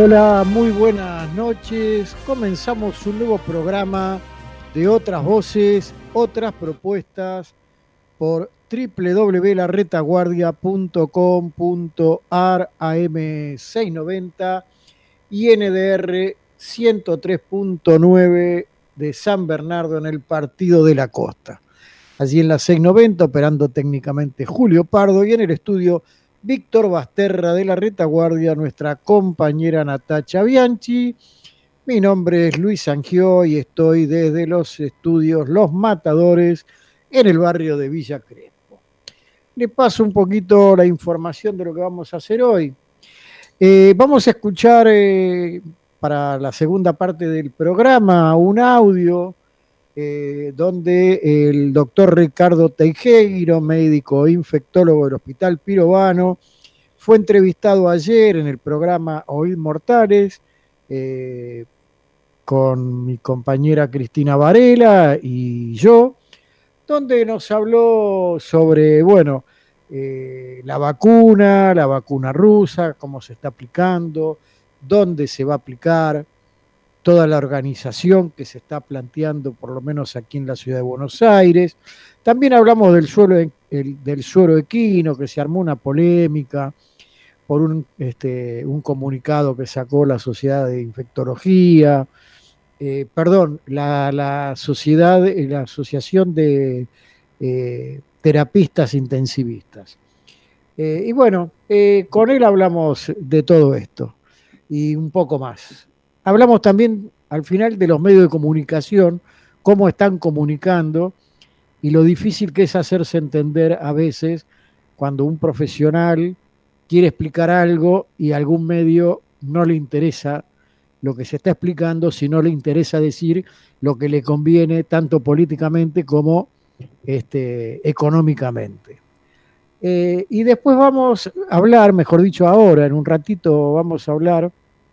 Hola, muy buenas noches. Comenzamos un nuevo programa de Otras Voces, Otras Propuestas por www.laretaguardia.com.ar, AM690 y NDR 103.9 de San Bernardo en el Partido de la Costa. Allí en la 690, operando técnicamente Julio Pardo, y en el estudio Víctor Basterra de la Retaguardia, nuestra compañera Natacha Bianchi. Mi nombre es Luis Sangió y estoy desde los estudios Los Matadores en el barrio de Villa Crespo. Le paso un poquito la información de lo que vamos a hacer hoy. Vamos a escuchar para la segunda parte del programa un audio donde el doctor Ricardo Teijeiro, médico infectólogo del Hospital Pirovano, fue entrevistado ayer en el programa Oíd Mortales con mi compañera Cristina Varela y yo, donde nos habló sobre, bueno, la vacuna rusa, cómo se está aplicando, dónde se va a aplicar, toda la organización que se está planteando, por lo menos aquí en la ciudad de Buenos Aires. También hablamos del suero equino, que se armó una polémica por un comunicado que sacó la Sociedad de Infectología, la Asociación de Terapistas Intensivistas. Y bueno, con él hablamos de todo esto y un poco más. Hablamos también al final de los medios de comunicación, cómo están comunicando y lo difícil que es hacerse entender a veces cuando un profesional quiere explicar algo y a algún medio no le interesa lo que se está explicando, sino le interesa decir lo que le conviene tanto políticamente como económicamente. Y después vamos a hablar, mejor dicho ahora, en un ratito vamos a hablar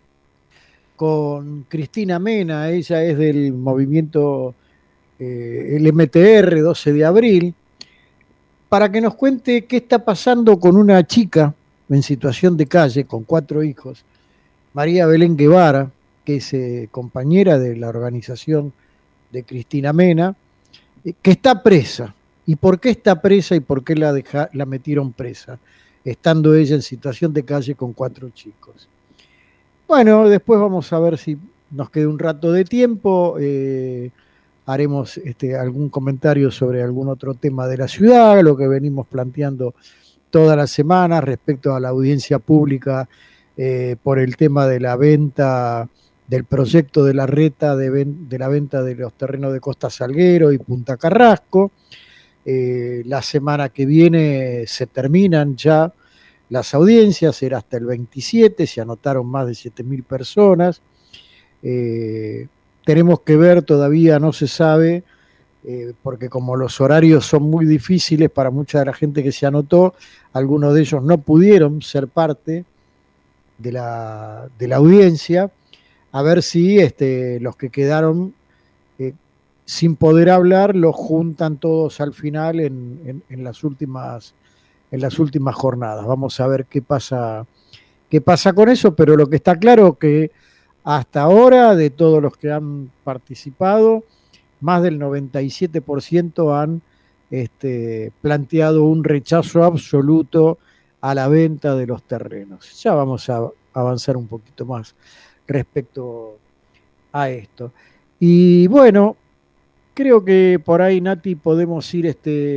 con Cristina Mena. Ella es del movimiento el MTR 12 de abril, para que nos cuente qué está pasando con una chica en situación de calle con 4 hijos, María Belén Guevara, que es compañera de la organización de Cristina Mena, que está presa. ¿Y por qué está presa y por qué la metieron presa, estando ella en situación de calle con 4 chicos? Bueno, después vamos a ver si nos queda un rato de tiempo. Haremos algún comentario sobre algún otro tema de la ciudad, lo que venimos planteando toda la semana respecto a la audiencia pública por el tema de la venta del proyecto de la reta de la venta de los terrenos de Costa Salguero y Punta Carrasco. La semana que viene se terminan ya las audiencias, era hasta el 27, se anotaron más de 7.000 personas. Tenemos que ver, todavía no se sabe, porque como los horarios son muy difíciles para mucha de la gente que se anotó, algunos de ellos no pudieron ser parte de la audiencia, a ver si los que quedaron sin poder hablar los juntan todos al final en las últimas jornadas. Vamos a ver qué pasa con eso, pero lo que está claro que hasta ahora, de todos los que han participado, más del 97% han planteado un rechazo absoluto a la venta de los terrenos. Ya vamos a avanzar un poquito más respecto a esto. Y bueno, creo que por ahí, Nati, podemos ir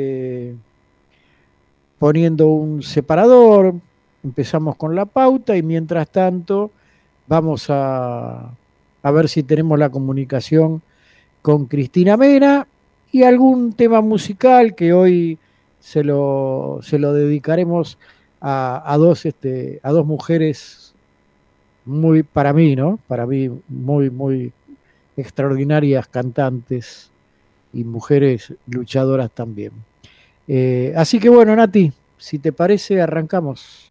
poniendo un separador. Empezamos con la pauta y mientras tanto vamos a ver si tenemos la comunicación con Cristina Mena y algún tema musical que hoy se lo dedicaremos a dos mujeres muy, para mí, ¿no? Para mí muy, muy extraordinarias cantantes y mujeres luchadoras también. Así que bueno, Nati, si te parece, arrancamos.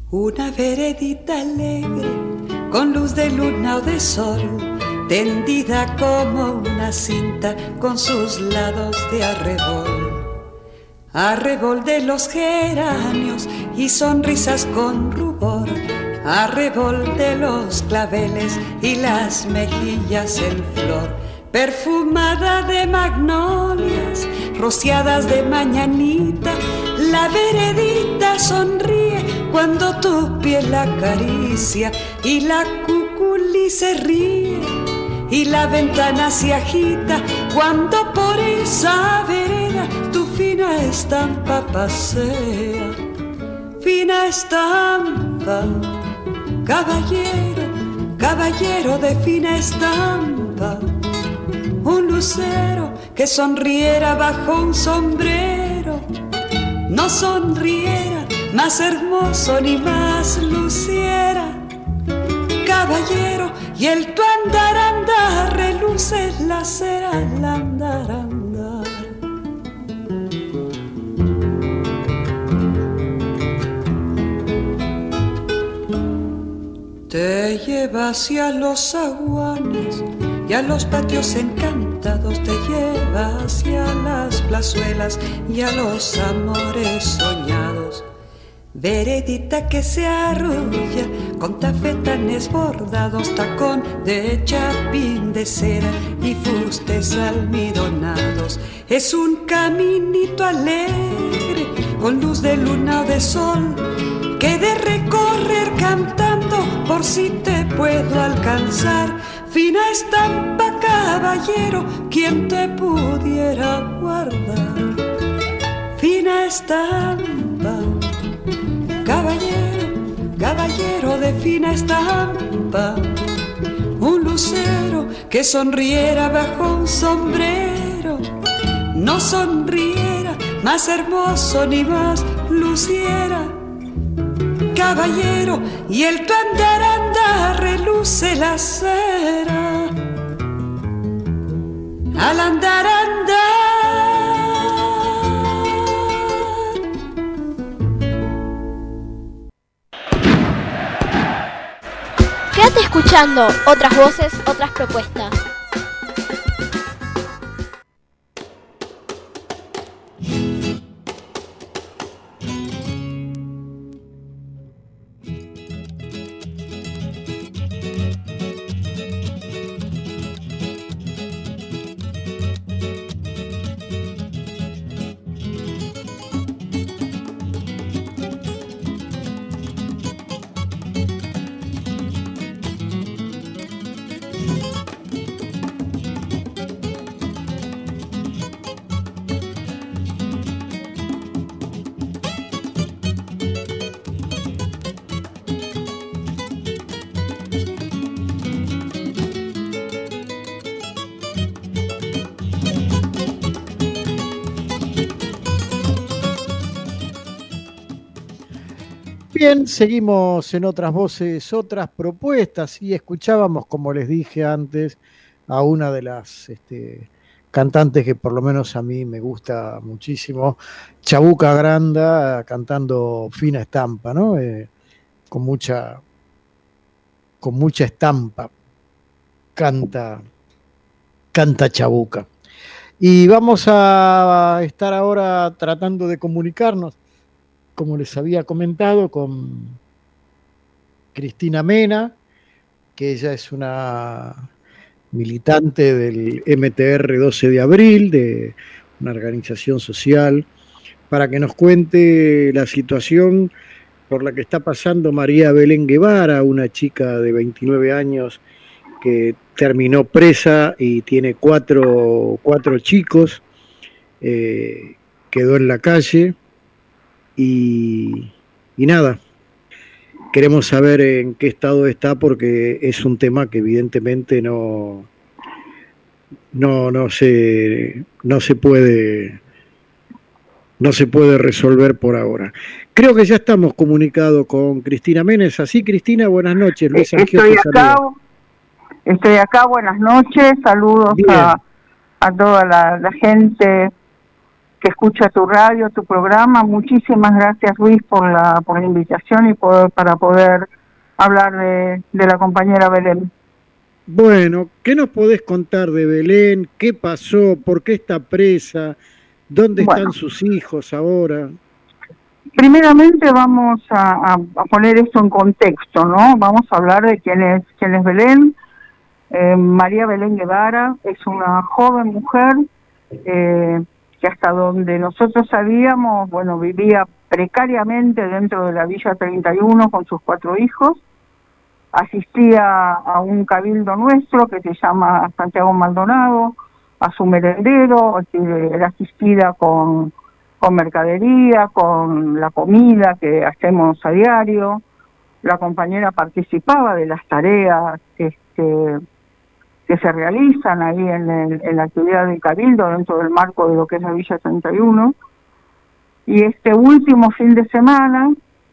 Una veredita alegre, con luz de luna o de sol, tendida como una cinta con sus lados de arrebol. Arrebol de los geranios y sonrisas con rubor, arrebol de los claveles y las mejillas en flor, perfumada de magnolias, rociadas de mañanita. La veredita sonríe cuando tu piel la acaricia, y la cuculí se ríe y la ventana se agita cuando por esa vereda tu fina estampa pasea. Fina estampa, caballero, caballero de fina estampa, un lucero que sonriera bajo un sombrero, no sonriera más hermoso ni más luciera. Caballero, y el tu andar, andar, reluce la cera al andar, andar. Te lleva hacia los zaguanes y a los patios encantados, te lleva hacia las plazuelas y a los amores soñados. Veredita que se arrulla con tafetanes bordados, tacón de chapín de seda y fustes almidonados. Es un caminito alegre con luz de luna o de sol, que de recorrer cantando por si te puedo alcanzar. Fina estampa, caballero, quien te pudiera guardar. Fina estampa, caballero, caballero de fina estampa, un lucero que sonriera bajo un sombrero, no sonriera más hermoso ni más luciera. Caballero, y el tu andar, andar, reluce la cera al andar, andar. Quédate escuchando otras voces, otras propuestas. Bien, seguimos en otras voces, otras propuestas, y escuchábamos, como les dije antes, a una de las cantantes que por lo menos a mí me gusta muchísimo, Chabuca Granda, cantando Fina Estampa, ¿no? Con mucha estampa, canta Chabuca. Y vamos a estar ahora tratando de comunicarnos, como les había comentado, con Cristina Mena, que ella es una militante del MTR 12 de abril, de una organización social, para que nos cuente la situación por la que está pasando María Belén Guevara, una chica de 29 años que terminó presa y tiene cuatro chicos, quedó en la calle. Y nada, queremos saber en qué estado está, porque es un tema que evidentemente no se puede resolver por ahora. Creo que ya estamos comunicados con Cristina Menes. Así, Cristina, buenas noches. Luis Estoy acá, buenas noches, saludos a toda la gente que escucha tu radio, tu programa. Muchísimas gracias, Luis, por la invitación y para poder hablar de la compañera Belén. Bueno, ¿qué nos podés contar de Belén? ¿Qué pasó? ¿Por qué está presa? ¿Dónde están sus hijos ahora? Primeramente vamos a poner esto en contexto, ¿no? Vamos a hablar de quién es Belén. María Belén Guevara es una joven mujer que hasta donde nosotros sabíamos, vivía precariamente dentro de la Villa 31 con sus 4 hijos. Asistía a un cabildo nuestro que se llama Santiago Maldonado, a su merendero, era asistida con mercadería, con la comida que hacemos a diario. La compañera participaba de las tareas que se realizan ahí en la actividad del cabildo dentro del marco de lo que es la Villa 31. Y este último fin de semana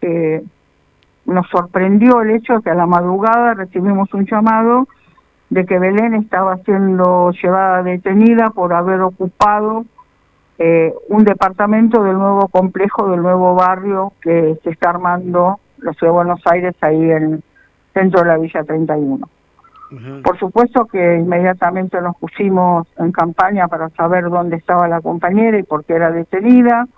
nos sorprendió el hecho que a la madrugada recibimos un llamado de que Belén estaba siendo llevada detenida por haber ocupado un departamento del nuevo complejo, del nuevo barrio que se está armando la Ciudad de Buenos Aires ahí dentro de la Villa 31. Uh-huh. Por supuesto que inmediatamente nos pusimos en campaña para saber dónde estaba la compañera y por qué era detenida.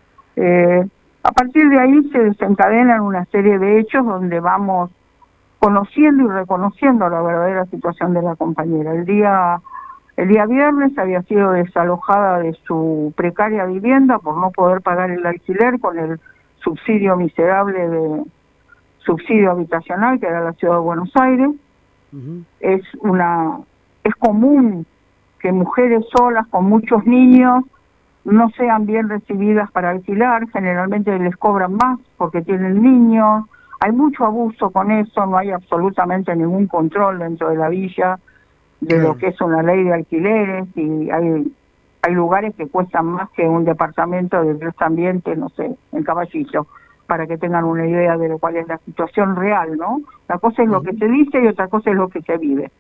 A partir de ahí se desencadenan una serie de hechos donde vamos conociendo y reconociendo la verdadera situación de la compañera. El día viernes había sido desalojada de su precaria vivienda por no poder pagar el alquiler con el subsidio miserable de subsidio habitacional que era la Ciudad de Buenos Aires. Uh-huh. Es común que mujeres solas con muchos niños no sean bien recibidas para alquilar, generalmente les cobran más porque tienen niños, hay mucho abuso con eso, no hay absolutamente ningún control dentro de la villa de lo que es una ley de alquileres, y hay lugares que cuestan más que un departamento de 3 ambientes, no sé, en Caballito, para que tengan una idea de lo cual es la situación real, ¿no? Una cosa es lo que se dice y otra cosa es lo que se vive.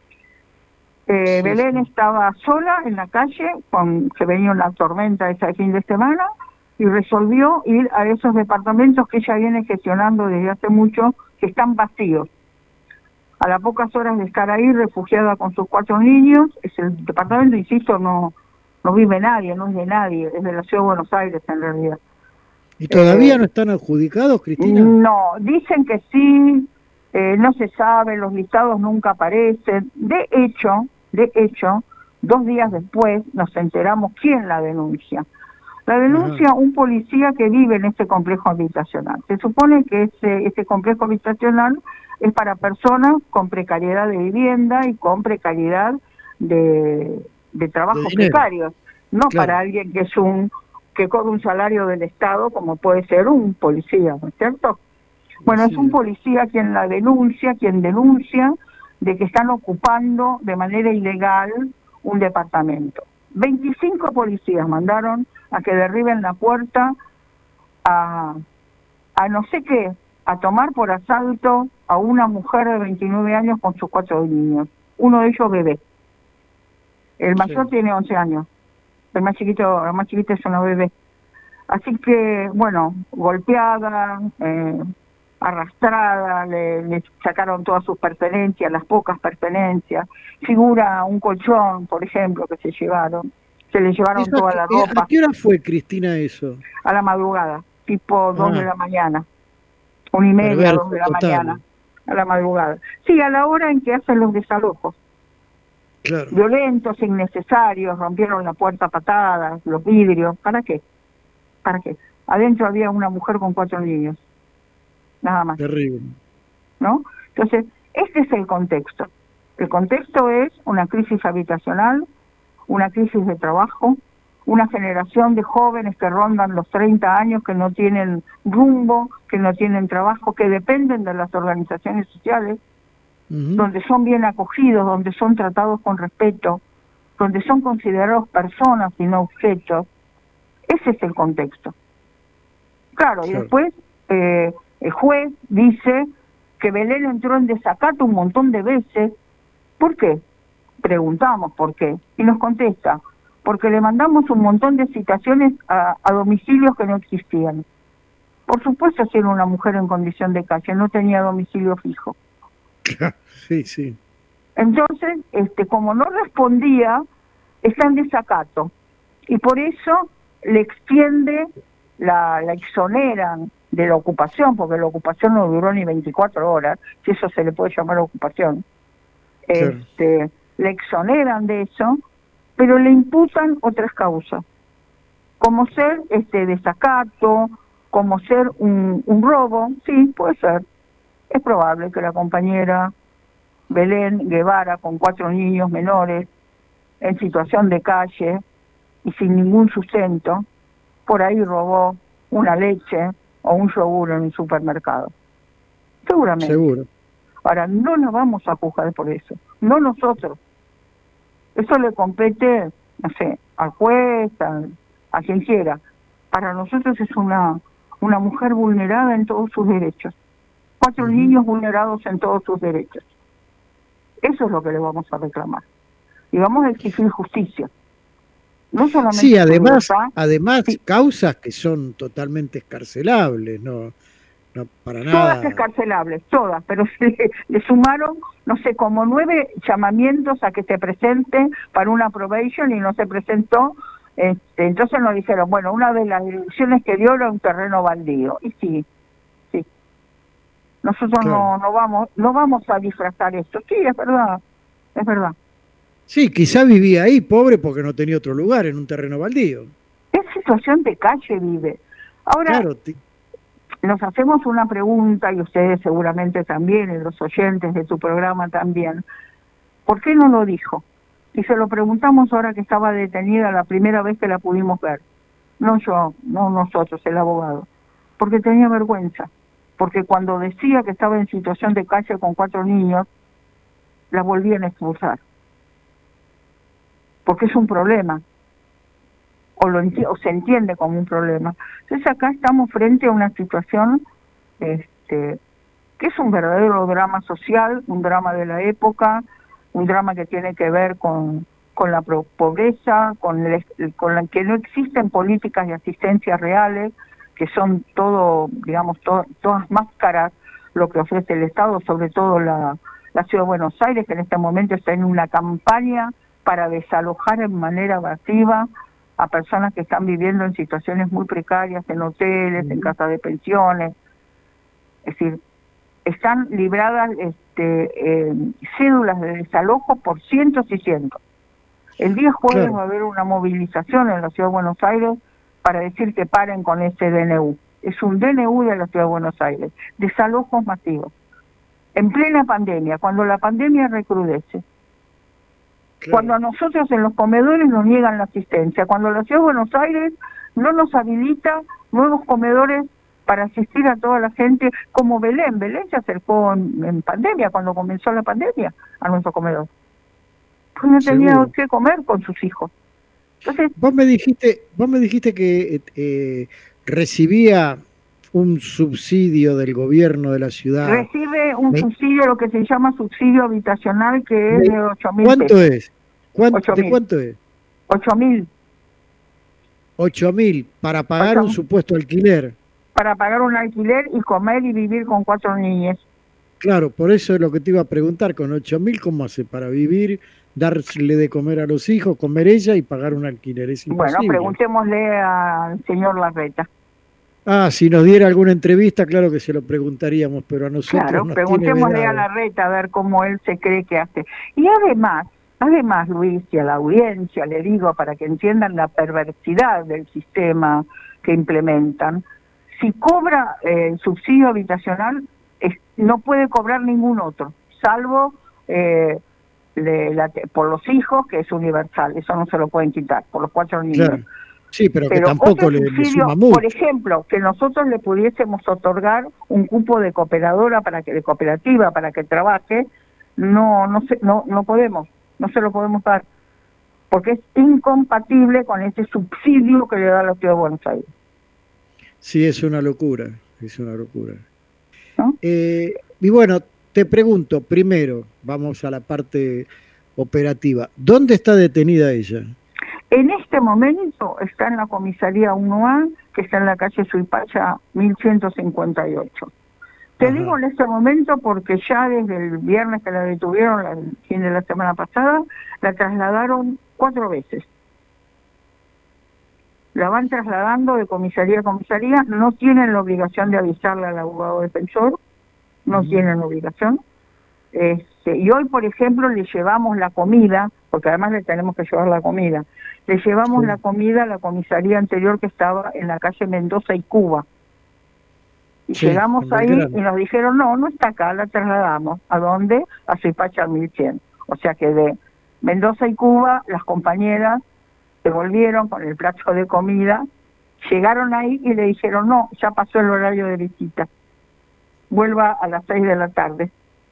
Belén estaba sola en la calle, se venía una tormenta ese fin de semana, y resolvió ir a esos departamentos que ella viene gestionando desde hace mucho, que están vacíos. A las pocas horas de estar ahí, refugiada con sus 4 niños, es el departamento, insisto, no vive nadie, no es de nadie, es de la Ciudad de Buenos Aires en realidad. ¿Y todavía no están adjudicados, Cristina? No, dicen que sí, no se sabe, los listados nunca aparecen. De hecho, 2 días después nos enteramos quién la denuncia. La denuncia un policía que vive en este complejo habitacional. Se supone que ese complejo habitacional es para personas con precariedad de vivienda y con precariedad de trabajos precarios, no para alguien que cobra un salario del Estado como puede ser un policía, ¿no es cierto? Bueno, es un policía quien denuncia de que están ocupando de manera ilegal un departamento. 25 policías mandaron a que derriben la puerta a no sé qué, a tomar por asalto a una mujer de 29 años con sus 4 niños. Uno de ellos bebé. El mayor tiene 11 años. La más chiquita es una bebé. Así que, golpeada, arrastrada, le sacaron todas sus pertenencias, las pocas pertenencias. Figura un colchón, por ejemplo, que se le llevaron toda la ropa. ¿A qué hora fue, Cristina, eso? A la madrugada, tipo 2 de la mañana, 1:30, 2 de la mañana, a la madrugada. Sí, a la hora en que hacen los desalojos. Claro. Violentos, innecesarios, rompieron la puerta a patadas, los vidrios. ¿Para qué? Adentro había una mujer con 4 niños. Nada más. Terrible. ¿No? Entonces, este es el contexto. El contexto es una crisis habitacional, una crisis de trabajo, una generación de jóvenes que rondan los 30 años, que no tienen rumbo, que no tienen trabajo, que dependen de las organizaciones sociales, donde son bien acogidos, donde son tratados con respeto, donde son considerados personas y no objetos. Ese es el contexto. Claro, y después el juez dice que Belén entró en desacato un montón de veces. ¿Por qué? Preguntamos por qué. Y nos contesta, porque le mandamos un montón de citaciones a domicilios que no existían. Por supuesto, si era una mujer en condición de calle, no tenía domicilio fijo. Sí, sí. Entonces, como no respondía, está en desacato. Y por eso le extiende, la exoneran de la ocupación, porque la ocupación no duró ni 24 horas, si eso se le puede llamar ocupación. Claro. Le exoneran de eso, pero le imputan otras causas, como ser desacato, como ser un robo. Sí, puede ser. Es probable que la compañera Belén Guevara, con 4 niños menores, en situación de calle y sin ningún sustento, por ahí robó una leche o un yogur en un supermercado. Seguramente. Seguro. Ahora, no nos vamos a juzgar por eso, no nosotros. Eso le compete, no sé, al juez, a quien quiera. Para nosotros es una mujer vulnerada en todos sus derechos. 4 niños vulnerados en todos sus derechos. Eso es lo que le vamos a reclamar. Y vamos a exigir justicia. No solamente. Sí, además sí, causas que son totalmente escarcelables, no para nada. Todas escarcelables, todas, pero le sumaron, no sé, como 9 llamamientos a que se presente para una probation y no se presentó. Entonces nos dijeron, bueno, una de las direcciones que dio era un terreno baldío. Y sí. Nosotros claro. no vamos a disfrazar esto. Sí, es verdad. Sí, quizá vivía ahí, pobre, porque no tenía otro lugar, en un terreno baldío. En situación de calle vive. Ahora, claro, nos hacemos una pregunta, y ustedes seguramente también, y los oyentes de tu programa también. ¿Por qué no lo dijo? Y se lo preguntamos ahora que estaba detenida la primera vez que la pudimos ver. No yo, no nosotros, el abogado. Porque tenía vergüenza. Porque cuando decía que estaba en situación de calle con 4 niños, la volvían a expulsar. Porque es un problema. O se entiende como un problema. Entonces acá estamos frente a una situación que es un verdadero drama social, un drama de la época, un drama que tiene que ver con la pobreza, con la que no existen políticas de asistencia reales, que son todo, digamos, todas máscaras lo que ofrece el Estado, sobre todo la Ciudad de Buenos Aires, que en este momento está en una campaña para desalojar en manera masiva a personas que están viviendo en situaciones muy precarias, en hoteles, en casas de pensiones. Es decir, están libradas cédulas de desalojo por cientos y cientos. El día jueves claro. va a haber una movilización en la Ciudad de Buenos Aires para decir que paren con ese DNU. Es un DNU de la Ciudad de Buenos Aires, desalojos masivos. En plena pandemia, cuando la pandemia recrudece. Claro. Cuando a nosotros en los comedores nos niegan la asistencia, cuando la Ciudad de Buenos Aires no nos habilita nuevos comedores para asistir a toda la gente, como Belén se acercó en pandemia, cuando comenzó la pandemia, a nuestro comedor. Pues no tenía que comer con sus hijos. Entonces, vos me dijiste que recibía un subsidio del gobierno de la ciudad. Recibe un subsidio, lo que se llama subsidio habitacional, que es de 8.000 ¿Cuánto pesos. es? ¿De cuánto es? 8.000. 8.000 para pagar un supuesto alquiler. Para pagar un alquiler y comer y vivir con 4 niñas. Claro, por eso es lo que te iba a preguntar, con 8.000, ¿cómo hace para vivir, darle de comer a los hijos, comer ella y pagar un alquiler? Es imposible. Bueno, preguntémosle al señor Larreta. Si nos diera alguna entrevista, claro que se lo preguntaríamos, pero a nosotros claro, nos preguntémosle tiene a Larreta a ver cómo él se cree que hace. Y además, Luis, y a la audiencia le digo, para que entiendan la perversidad del sistema que implementan, si cobra el subsidio habitacional, no puede cobrar ningún otro, salvo por los hijos, que es universal, eso no se lo pueden quitar, por los 4 niños. Claro. Sí, pero que tampoco le suma mucho. Por ejemplo, que nosotros le pudiésemos otorgar un cupo de cooperativa para que trabaje, no podemos, no se lo podemos dar, porque es incompatible con ese subsidio que le da la Ciudad de Buenos Aires. Sí, es una locura. ¿No? Y bueno, te pregunto, primero, vamos a la parte operativa, ¿dónde está detenida ella? En este momento está en la comisaría 1A, que está en la calle Suipacha 1158. Te digo en este momento porque ya desde el viernes que la detuvieron, el fin de la semana pasada, la trasladaron 4 veces. La van trasladando de comisaría a comisaría, no tienen la obligación de avisarle al abogado defensor, no tienen obligación. Y hoy, por ejemplo, le llevamos la comida, porque además le tenemos que llevar la comida, le llevamos la comida a la comisaría anterior que estaba en la calle Mendoza y Cuba. Y llegamos ahí y nos dijeron, no está acá, la trasladamos. ¿A dónde? A Suipacha 1100. O sea que de Mendoza y Cuba, las compañeras se volvieron con el plato de comida, llegaron ahí y le dijeron, no, ya pasó el horario de visita, vuelva a las 6 de la tarde.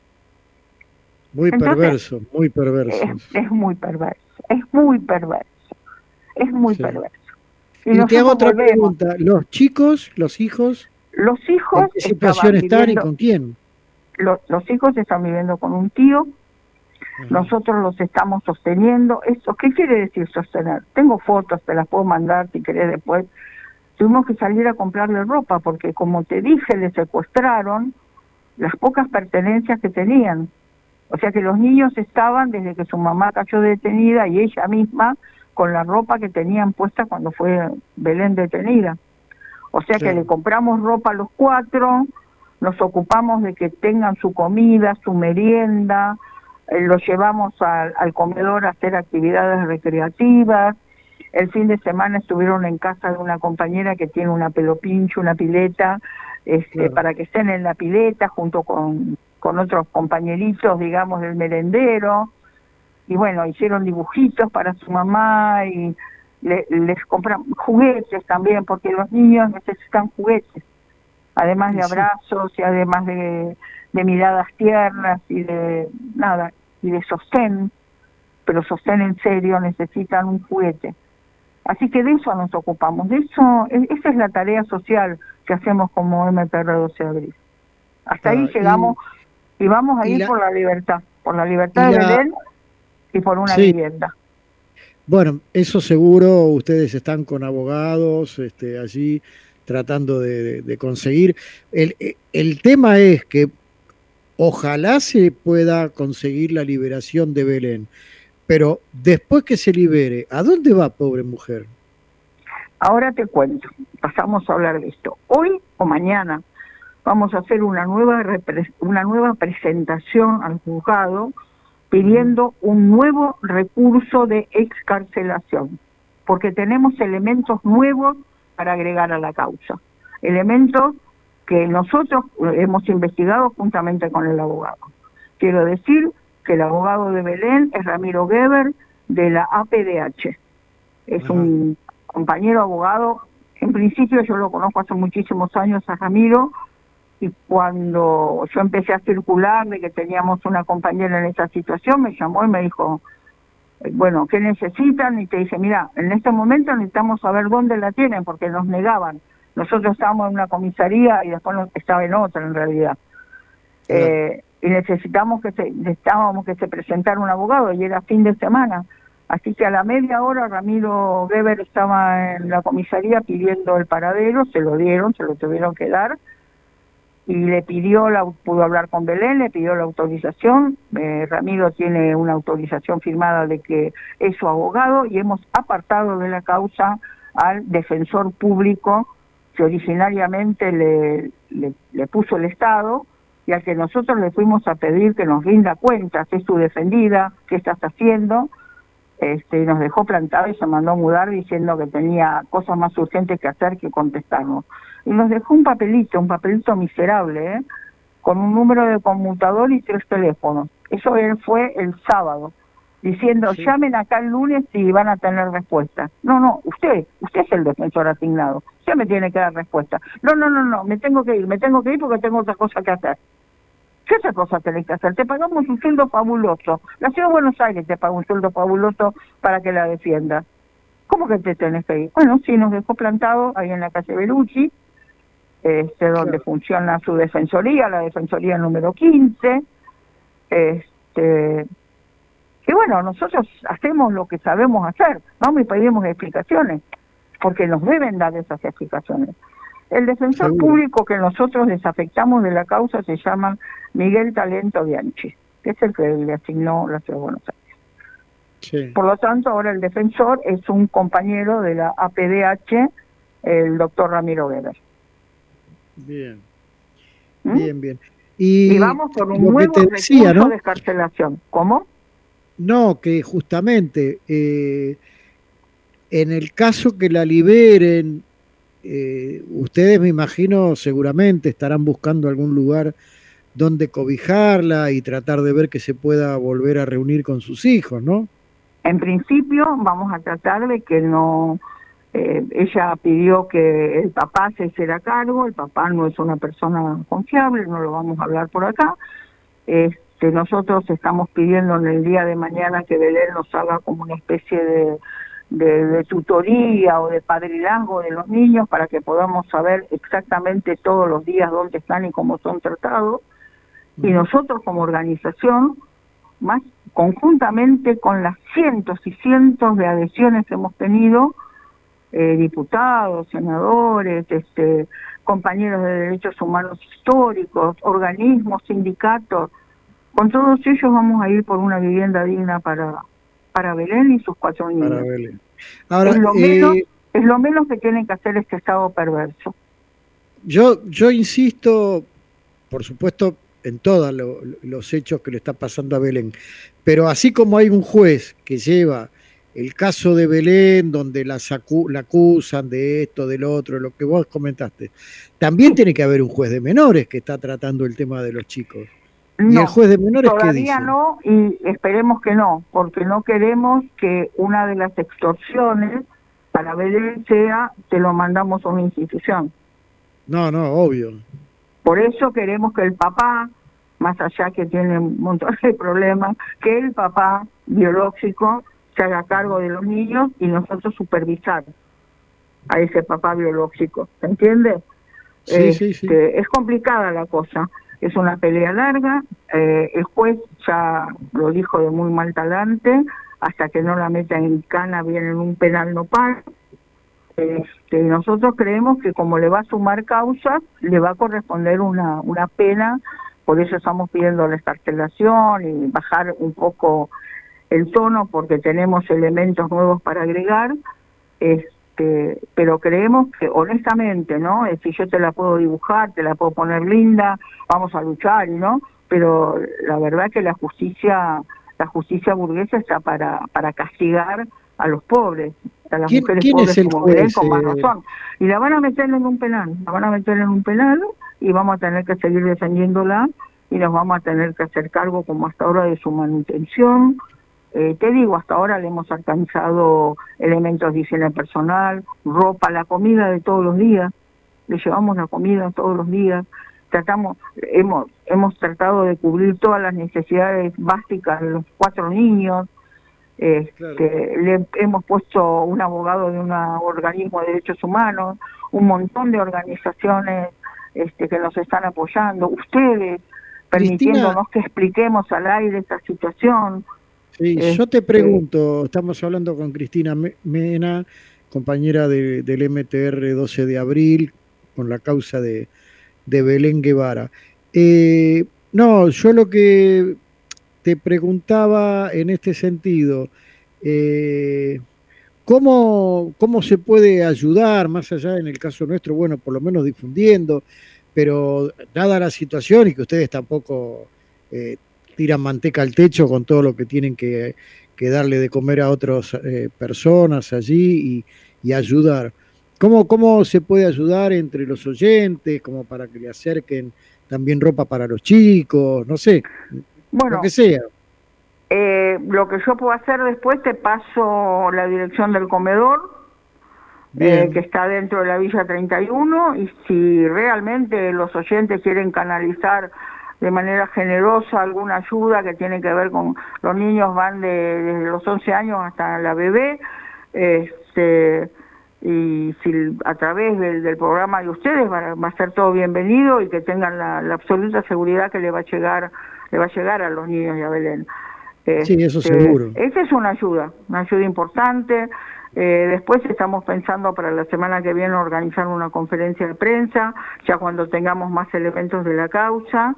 Muy perverso, muy perverso. Es muy perverso, es muy perverso, es muy perverso. Y te hago otra pregunta, ¿los chicos, los hijos? Los hijos ¿en qué situación están y con quién? Los hijos están viviendo con un tío. Nosotros los estamos sosteniendo. ¿Eso qué quiere decir sostener? Tengo fotos, te las puedo mandar si querés después. Tuvimos que salir a comprarle ropa porque, como te dije, le secuestraron las pocas pertenencias que tenían. O sea que los niños estaban desde que su mamá cayó detenida y ella misma con la ropa que tenían puesta cuando fue Belén detenida. O sea que le compramos ropa a los 4, nos ocupamos de que tengan su comida, su merienda, los llevamos al comedor a hacer actividades recreativas. El fin de semana estuvieron en casa de una compañera que tiene una pelopincho, una pileta, para que estén en la pileta junto con otros compañeritos, digamos, del merendero. Y bueno, hicieron dibujitos para su mamá y les compran juguetes también, porque los niños necesitan juguetes, además de abrazos y además de miradas tiernas y de sostén, pero sostén en serio, necesitan un juguete. Así que de eso nos ocupamos, de eso, esa es la tarea social que hacemos como MPR 12 de abril. Hasta ahí llegamos y vamos a ir por la libertad de Belén y por una vivienda. Bueno, eso seguro, ustedes están con abogados allí tratando de conseguir. El tema es que ojalá se pueda conseguir la liberación de Belén, pero después que se libere, ¿a dónde va, pobre mujer? Ahora te cuento, pasamos a hablar de esto. Hoy o mañana vamos a hacer una nueva presentación al juzgado pidiendo un nuevo recurso de excarcelación, porque tenemos elementos nuevos para agregar a la causa, elementos que nosotros hemos investigado juntamente con el abogado. Quiero decir que el abogado de Belén es Ramiro Geber de la APDH. Es un compañero abogado, en principio yo lo conozco hace muchísimos años a Ramiro, y cuando yo empecé a circular de que teníamos una compañera en esa situación, me llamó y me dijo, bueno, ¿qué necesitan? Y te dice, mira, en este momento necesitamos saber dónde la tienen, porque nos negaban. Nosotros estábamos en una comisaría y después estaba en otra en realidad. Y necesitábamos que se presentara un abogado, y era fin de semana. Así que a la media hora Ramiro Geber estaba en la comisaría pidiendo el paradero, se lo dieron, se lo tuvieron que dar, y le pudo hablar con Belén, le pidió la autorización. Ramiro tiene una autorización firmada de que es su abogado, y hemos apartado de la causa al defensor público que originariamente le puso el Estado, y al que nosotros le fuimos a pedir que nos rinda cuentas, es su defendida, qué estás haciendo, y nos dejó plantado y se mandó a mudar diciendo que tenía cosas más urgentes que hacer que contestarnos. Y nos dejó un papelito miserable, con un número de conmutador y 3 teléfonos. Eso fue el sábado, diciendo, llamen acá el lunes y van a tener respuesta. No, usted es el defensor asignado, usted me tiene que dar respuesta. No, me tengo que ir porque tengo otra cosa que hacer. ¿Qué otra cosa tenés que hacer? Te pagamos un sueldo fabuloso. La Ciudad de Buenos Aires te paga un sueldo fabuloso para que la defiendas. ¿Cómo que te tenés que ir? Bueno, sí, nos dejó plantado ahí en la calle Belucci, donde funciona su defensoría, la defensoría número 15. Y bueno, nosotros hacemos lo que sabemos hacer, vamos y pedimos explicaciones, porque nos deben dar esas explicaciones. El defensor Seguro. público que nosotros desafectamos de la causa se llama Miguel Talento Bianchi, que es el que le asignó la Ciudad de Buenos Aires. Sí. Por lo tanto, ahora el defensor es un compañero de la APDH, el doctor Ramiro Weber. Bien, ¿Mm? bien, bien. Y vamos por un lo que nuevo te decía, recurso ¿no? de excarcelación. ¿Cómo? No, que justamente en el caso que la liberen, ustedes me imagino seguramente estarán buscando algún lugar donde cobijarla y tratar de ver que se pueda volver a reunir con sus hijos, ¿no? En principio vamos a tratar de que no... ella pidió que el papá se hiciera cargo, el papá no es una persona confiable, no lo vamos a hablar por acá. Nosotros estamos pidiendo en el día de mañana que Belén nos haga como una especie de tutoría o de padrinazgo de los niños para que podamos saber exactamente todos los días dónde están y cómo son tratados. Y nosotros como organización, más conjuntamente con las cientos y cientos de adhesiones que hemos tenido, diputados, senadores, compañeros de derechos humanos históricos, organismos, sindicatos, con todos ellos vamos a ir por una vivienda digna para Belén y sus 4 niños. Para Belén. Ahora, Es lo menos que tiene que hacer este Estado perverso. Yo insisto, por supuesto, en todos los hechos que le está pasando a Belén, pero así como hay un juez que lleva el caso de Belén, donde la acusan de esto, del otro, lo que vos comentaste, también tiene que haber un juez de menores que está tratando el tema de los chicos. ¿Y el juez de menores qué dice? Todavía no, y esperemos que no, porque no queremos que una de las extorsiones para Belén sea te lo mandamos a una institución. No, obvio. Por eso queremos que el papá, más allá que tiene un montón de problemas, que el papá biológico se haga cargo de los niños y nosotros supervisar a ese papá biológico, ¿se entiende? Sí. Es complicada la cosa, es una pelea larga, el juez ya lo dijo de muy mal talante, hasta que no la meta en cana bien en un penal no paga. Nosotros creemos que como le va a sumar causas, le va a corresponder una pena, por eso estamos pidiendo la excarcelación y bajar un poco el tono, porque tenemos elementos nuevos para agregar, pero creemos que honestamente, ¿no? Si yo te la puedo dibujar, te la puedo poner linda, vamos a luchar, ¿no? Pero la verdad que la justicia burguesa está para castigar a los pobres, a las mujeres pobres como Belén, con más razón. Y la van a meter en un penal, y vamos a tener que seguir defendiéndola y nos vamos a tener que hacer cargo como hasta ahora de su manutención. Te digo, hasta ahora le hemos alcanzado elementos de higiene personal, ropa, la comida de todos los días, le llevamos la comida todos los días, hemos tratado de cubrir todas las necesidades básicas de los 4 niños, Claro. Le hemos puesto un abogado de un organismo de derechos humanos, un montón de organizaciones que nos están apoyando, ustedes permitiéndonos que expliquemos al aire esta situación. Sí, yo te pregunto, estamos hablando con Cristina Mena, compañera del MTR 12 de abril, con la causa de Belén Guevara. No, yo lo que te preguntaba en este sentido, ¿cómo se puede ayudar, más allá en el caso nuestro, bueno, por lo menos difundiendo, pero dada la situación y que ustedes tampoco tiran manteca al techo con todo lo que tienen que darle de comer a otras personas allí y ayudar? ¿Cómo se puede ayudar entre los oyentes, como para que le acerquen también ropa para los chicos, no sé, bueno, lo que sea? Lo que yo puedo hacer después, te paso la dirección del comedor, que está dentro de la Villa 31, y si realmente los oyentes quieren canalizar de manera generosa alguna ayuda que tiene que ver con los niños, van desde los 11 años hasta la bebé, y si a través del programa de ustedes va a ser todo bienvenido, y que tengan la absoluta seguridad que le va a llegar a los niños y a Belén. Sí, eso seguro. Esa es una ayuda importante. Después estamos pensando para la semana que viene organizar una conferencia de prensa, ya cuando tengamos más elementos de la causa,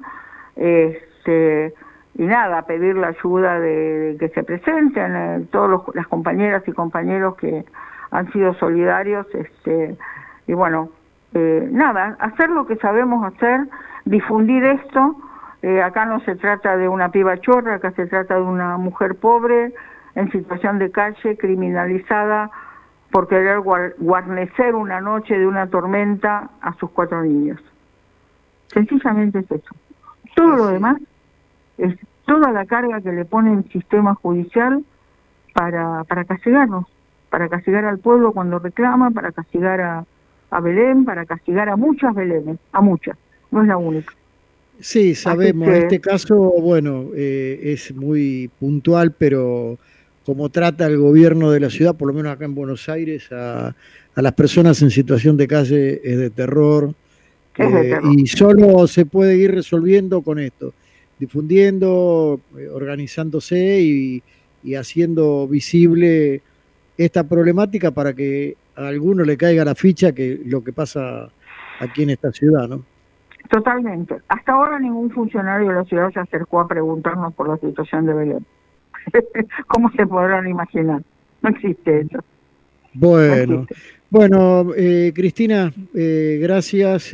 y nada, pedir la ayuda de que se presenten todos las compañeras y compañeros que han sido solidarios, y bueno, nada, hacer lo que sabemos hacer, difundir esto. Acá no se trata de una piba chorra, acá se trata de una mujer pobre, en situación de calle, criminalizada por querer guarnecer una noche de una tormenta a sus 4 niños. Sencillamente es eso. Todo lo demás es toda la carga que le pone el sistema judicial para castigarnos, para castigar al pueblo cuando reclama, para castigar a Belén, para castigar a muchas Belenes, a muchas, no es la única. Sí, sabemos, en este caso, bueno, es muy puntual, pero como trata el gobierno de la ciudad, por lo menos acá en Buenos Aires, a las personas en situación de calle es de terror. Y solo se puede ir resolviendo con esto, difundiendo, organizándose y haciendo visible esta problemática para que a alguno le caiga la ficha que lo que pasa aquí en esta ciudad, ¿no? Totalmente. Hasta ahora ningún funcionario de la ciudad se acercó a preguntarnos por la situación de Belén. ¿Cómo se podrán imaginar? No existe eso. Bueno, Cristina, gracias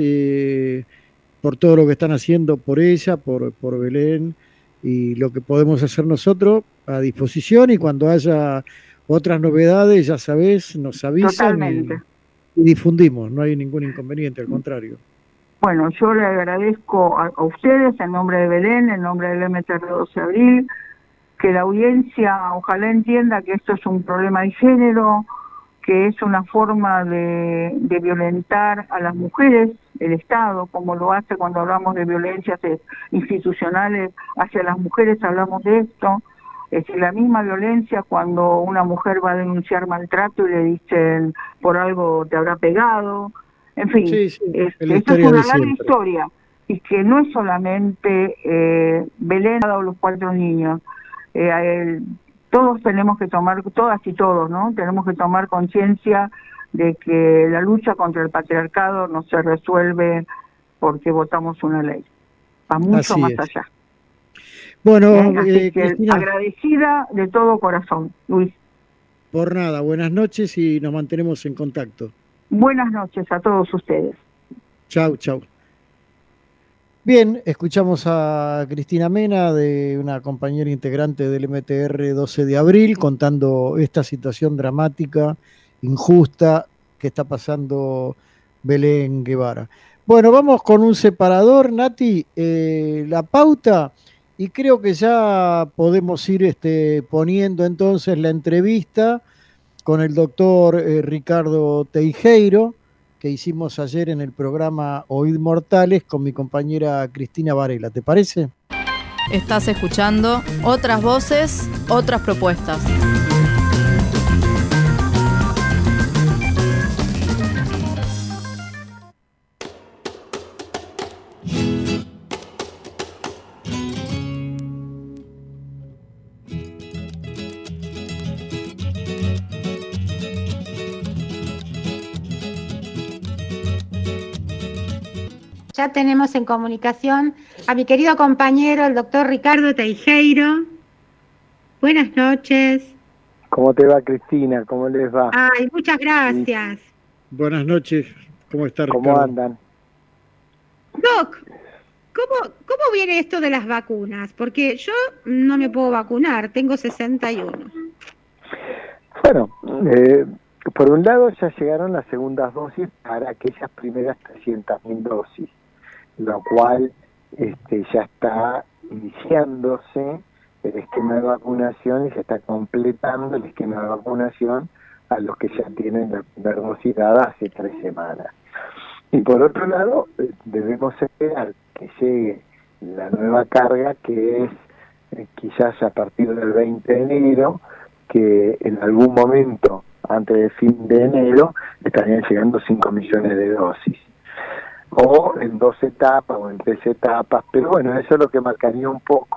por todo lo que están haciendo por ella, por Belén, y lo que podemos hacer nosotros a disposición, y cuando haya otras novedades, ya sabés, nos avisan y difundimos, no hay ningún inconveniente, al contrario. Bueno, yo le agradezco a ustedes, en nombre de Belén, en nombre del MTR 12 de Abril, que la audiencia ojalá entienda que esto es un problema de género, que es una forma de violentar a las mujeres, el Estado, como lo hace cuando hablamos de violencias institucionales hacia las mujeres, hablamos de esto. Es decir, la misma violencia cuando una mujer va a denunciar maltrato y le dicen por algo te habrá pegado. En fin, esto es una larga historia, y que no es solamente Belén o los 4 niños. Todos tenemos que tomar, todas y todos, ¿no? Tenemos que tomar conciencia de que la lucha contra el patriarcado no se resuelve porque votamos una ley. Va mucho más allá. Bueno, así que Cristina, agradecida de todo corazón, Luis. Por nada, buenas noches y nos mantenemos en contacto. Buenas noches a todos ustedes. Chau. Bien, escuchamos a Cristina Mena, de una compañera integrante del MTR 12 de Abril, contando esta situación dramática, injusta, que está pasando Belén Guevara. Bueno, vamos con un separador, Nati, la pauta, y creo que ya podemos ir poniendo entonces la entrevista con el doctor Ricardo Teijeiro, que hicimos ayer en el programa Oíd Mortales con mi compañera Cristina Varela. ¿Te parece? Estás escuchando Otras Voces, Otras Propuestas. Ya tenemos en comunicación a mi querido compañero, el doctor Ricardo Teijeiro. Buenas noches. ¿Cómo te va, Cristina? ¿Cómo les va? Ay, muchas gracias. Buenas noches. ¿Cómo está, Ricardo? ¿Cómo andan? Doc, ¿cómo viene esto de las vacunas? Porque yo no me puedo vacunar, tengo 61. Bueno, por un lado ya llegaron las segundas dosis para aquellas primeras 300.000 dosis, lo cual ya está iniciándose el esquema de vacunación y se está completando el esquema de vacunación a los que ya tienen la primera dosis dada hace 3 semanas. Y por otro lado, debemos esperar que llegue la nueva carga, que es quizás a partir del 20 de enero, que en algún momento antes del fin de enero estarían llegando 5 millones de dosis, o en 2 etapas o en 3 etapas, pero bueno, eso es lo que marcaría un poco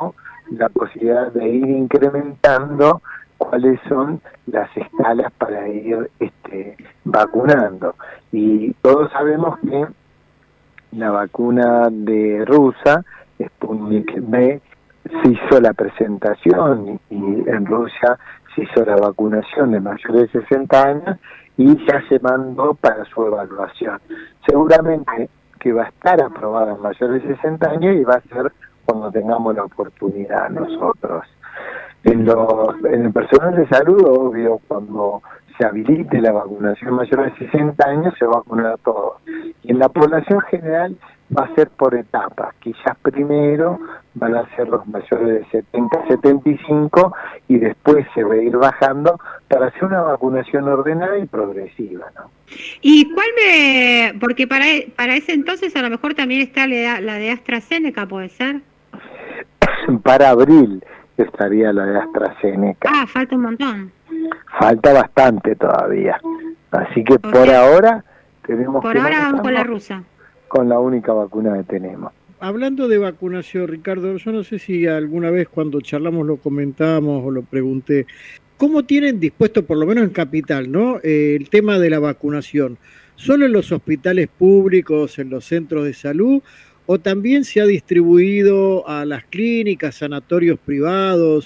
la posibilidad de ir incrementando cuáles son las escalas para ir vacunando. Y todos sabemos que la vacuna de rusa, Sputnik V, se hizo la presentación y en Rusia se hizo la vacunación de mayores de 60 años y ya se mandó para su evaluación. Seguramente que va a estar aprobada en mayores de 60 años y va a ser cuando tengamos la oportunidad nosotros. En el personal de salud, obvio, cuando se habilite la vacunación mayor de 60 años, se va a vacunar a todos. Y en la población general va a ser por etapas. Quizás primero van a ser los mayores de 70, 75 y después se va a ir bajando para hacer una vacunación ordenada y progresiva, ¿no? ¿Y porque para ese entonces a lo mejor también está la de AstraZeneca, ¿puede ser? Para abril estaría la de AstraZeneca. Ah, falta un montón. Falta bastante todavía. Así que ahora tenemos Por ahora vamos con la rusa. Con la única vacuna que tenemos. Hablando de vacunación, Ricardo, yo no sé si alguna vez cuando charlamos lo comentábamos o lo pregunté, ¿cómo tienen dispuesto, por lo menos en Capital, ¿no? El tema de la vacunación? ¿Solo en los hospitales públicos, en los centros de salud, o también se ha distribuido a las clínicas, sanatorios privados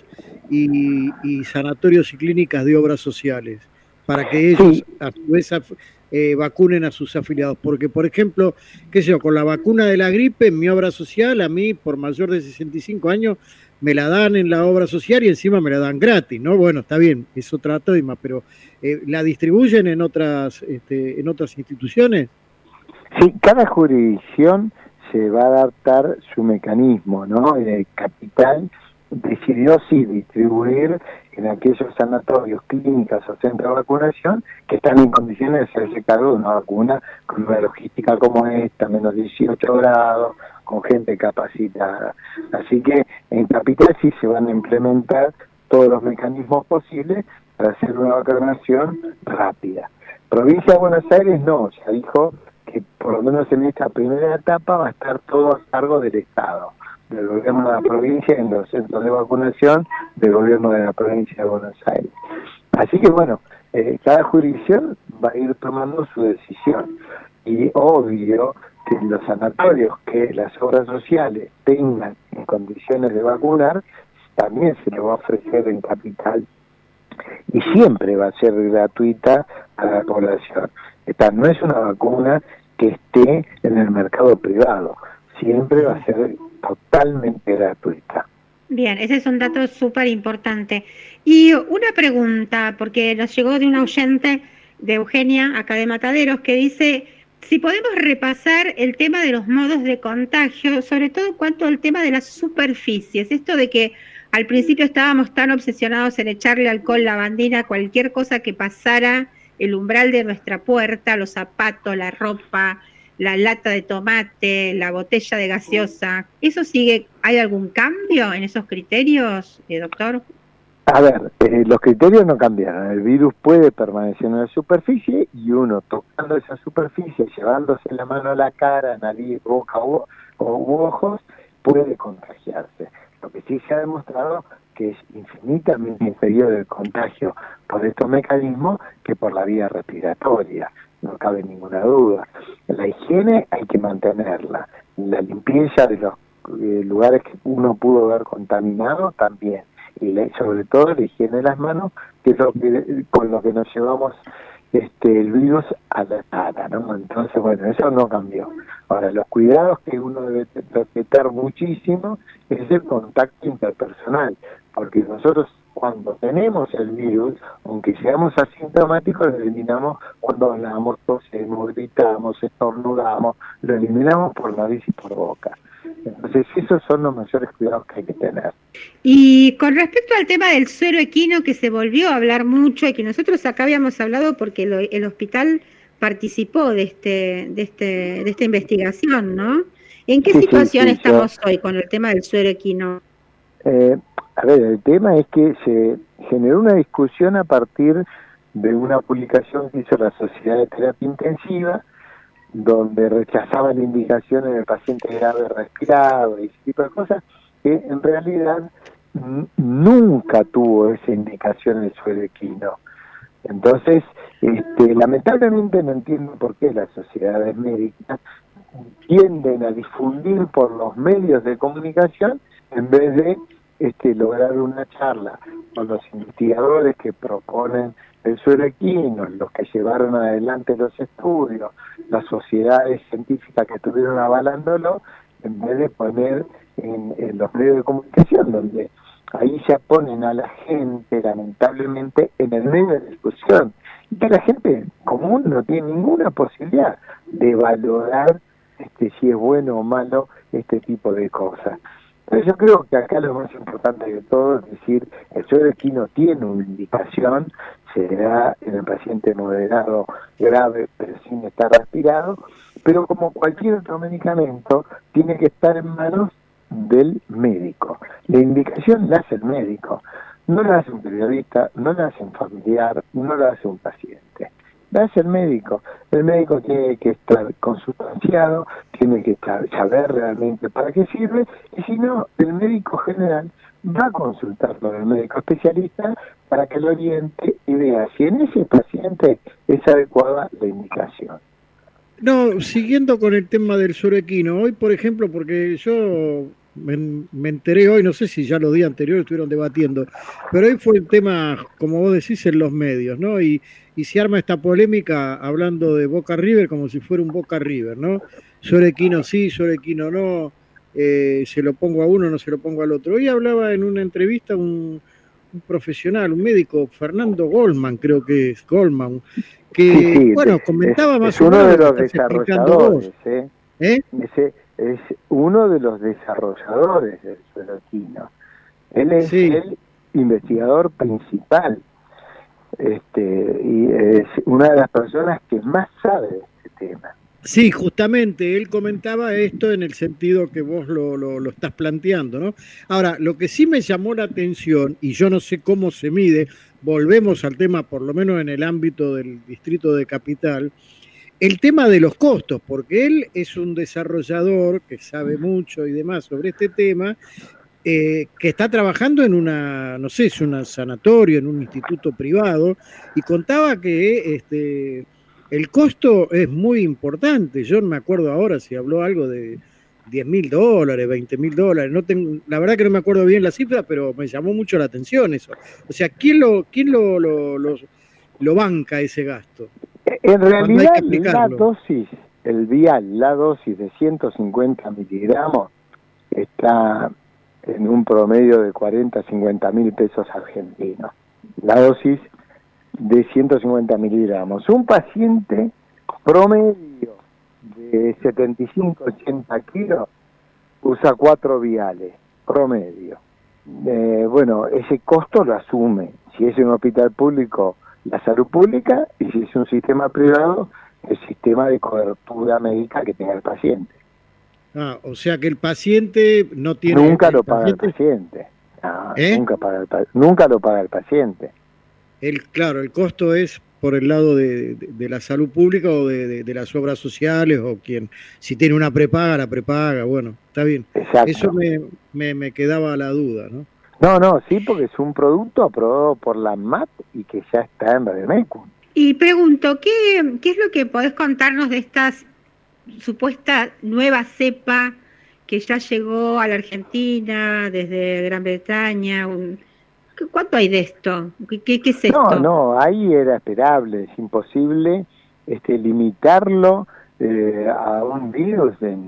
y sanatorios y clínicas de obras sociales, para que ellos a su vez vacunen a sus afiliados? Porque, por ejemplo, qué sé yo, con la vacuna de la gripe, en mi obra social, a mí, por mayor de 65 años, me la dan en la obra social y encima me la dan gratis, ¿no? Bueno, está bien, es otra tema, pero ¿la distribuyen en otras instituciones? Sí, cada jurisdicción se va a adaptar su mecanismo, ¿no? Capital decidió sí distribuir en aquellos sanatorios, clínicas o centros de vacunación que están en condiciones de hacerse cargo de una vacuna con una logística como esta, menos 18 grados, con gente capacitada. Así que en Capital sí se van a implementar todos los mecanismos posibles para hacer una vacunación rápida. Provincia de Buenos Aires no, ya dijo que por lo menos en esta primera etapa va a estar todo a cargo del Estado, del gobierno de la provincia, en los centros de vacunación del gobierno de la provincia de Buenos Aires. Así que bueno, cada jurisdicción va a ir tomando su decisión. Y obvio que los sanatorios que las obras sociales tengan en condiciones de vacunar, también se les va a ofrecer en Capital. Y siempre va a ser gratuita a la población. Esta no es una vacuna que esté en el mercado privado, siempre va a ser totalmente gratuita. Bien, ese es un dato súper importante. Y una pregunta, porque nos llegó de una oyente, de Eugenia, acá de Mataderos, que dice si podemos repasar el tema de los modos de contagio, sobre todo en cuanto al tema de las superficies, esto de que al principio estábamos tan obsesionados en echarle alcohol, lavandina, cualquier cosa que pasara el umbral de nuestra puerta, los zapatos, la ropa, la lata de tomate, la botella de gaseosa. ¿Eso sigue? ¿Hay algún cambio en esos criterios, doctor? A ver, los criterios no cambiaron. El virus puede permanecer en la superficie y uno tocando esa superficie, llevándose la mano a la cara, nariz, boca u ojos, puede contagiarse. Lo que sí se ha demostrado que es infinitamente inferior el contagio por estos mecanismos que por la vía respiratoria, no cabe ninguna duda. La higiene hay que mantenerla, la limpieza de los lugares que uno pudo haber contaminado también, y sobre todo la higiene de las manos, que es con lo que nos llevamos el virus a la cara, ¿no? Entonces, bueno, eso no cambió. Ahora, los cuidados que uno debe respetar muchísimo es el contacto interpersonal, porque nosotros cuando tenemos el virus, aunque seamos asintomáticos, lo eliminamos cuando hablamos, tosemos, gritamos, estornudamos, lo eliminamos por nariz y por boca. Entonces, esos son los mayores cuidados que hay que tener. Y con respecto al tema del suero equino, que se volvió a hablar mucho y que nosotros acá habíamos hablado porque el hospital participó de esta investigación, ¿no? ¿En qué situación estamos hoy con el tema del suero equino? A ver, el tema es que se generó una discusión a partir de una publicación que hizo la Sociedad de Terapia Intensiva, donde rechazaban indicaciones de pacientes graves respirados y ese tipo de cosas, que en realidad nunca tuvo esa indicación el suero equino. Entonces, lamentablemente no entiendo por qué las sociedades médicas tienden a difundir por los medios de comunicación en vez de lograr una charla con los investigadores que proponen el suero equino, los que llevaron adelante los estudios, las sociedades científicas que estuvieron avalándolo, en vez de poner en los medios de comunicación, donde ahí ya ponen a la gente, lamentablemente, en el medio de la discusión, y que la gente común no tiene ninguna posibilidad de valorar si es bueno o malo este tipo de cosas. Pero yo creo que acá lo más importante de todo es decir, el suero equino tiene una indicación, se da en el paciente moderado, grave, pero sin estar aspirado, pero como cualquier otro medicamento, tiene que estar en manos del médico. La indicación la hace el médico, no la hace un periodista, no la hace un familiar, no la hace un paciente. La hace el médico. El médico tiene que estar consustanciado, tiene que saber realmente para qué sirve, y si no, el médico general va a consultar con el médico especialista para que lo oriente y vea si en ese paciente es adecuada la indicación. No, siguiendo con el tema del suero equino, hoy por ejemplo, porque yo me enteré hoy, no sé si ya los días anteriores estuvieron debatiendo, pero hoy fue el tema, como vos decís, en los medios, ¿no? Y se arma esta polémica hablando de Boca River como si fuera un Boca River, ¿no? Suero equino sí, suero equino no, se lo pongo a uno, no se lo pongo al otro. Hoy hablaba en una entrevista un profesional, un médico, Fernando Goldman, creo que es Goldman, que, sí, bueno, comentaba más o menos. Es uno de los desarrolladores, Ese es uno de los desarrolladores del suero equino. Él es el investigador principal, y es una de las personas que más sabe de este tema. Sí, justamente, él comentaba esto en el sentido que vos lo estás planteando, ¿no? Ahora, lo que sí me llamó la atención, y yo no sé cómo se mide, volvemos al tema, por lo menos en el ámbito del distrito de Capital, el tema de los costos, porque él es un desarrollador que sabe mucho y demás sobre este tema, que está trabajando en una, no sé, es un sanatorio, en un instituto privado, y contaba que el costo es muy importante. Yo no me acuerdo ahora si habló algo de $10.000, $20.000. No tengo, la verdad que no me acuerdo bien la cifra, pero me llamó mucho la atención eso. O sea, ¿quién lo banca ese gasto? En realidad, la dosis de 150 miligramos está en un promedio de 40 a 50 mil pesos argentinos. La dosis de 150 miligramos. Un paciente promedio de 75-80 kilos usa 4 viales, promedio. Bueno, ese costo lo asume. Si es un hospital público, la salud pública, y si es un sistema privado, el sistema de cobertura médica que tenga el paciente. Ah, o sea que el paciente no tiene... Nunca lo paga el paciente. No, nunca lo paga el paciente. Claro, el costo es por el lado de la salud pública o de las obras sociales, o quien, si tiene una prepaga, la prepaga, bueno, está bien. Exacto. Eso me quedaba la duda, ¿no? No, sí, porque es un producto aprobado por la ANMAT y que ya está en Bademecum. Y pregunto, ¿qué es lo que podés contarnos de esta supuesta nueva cepa que ya llegó a la Argentina desde Gran Bretaña? ¿Cuánto hay de esto? ¿Qué es esto? No, ahí era esperable, es imposible limitarlo a un virus en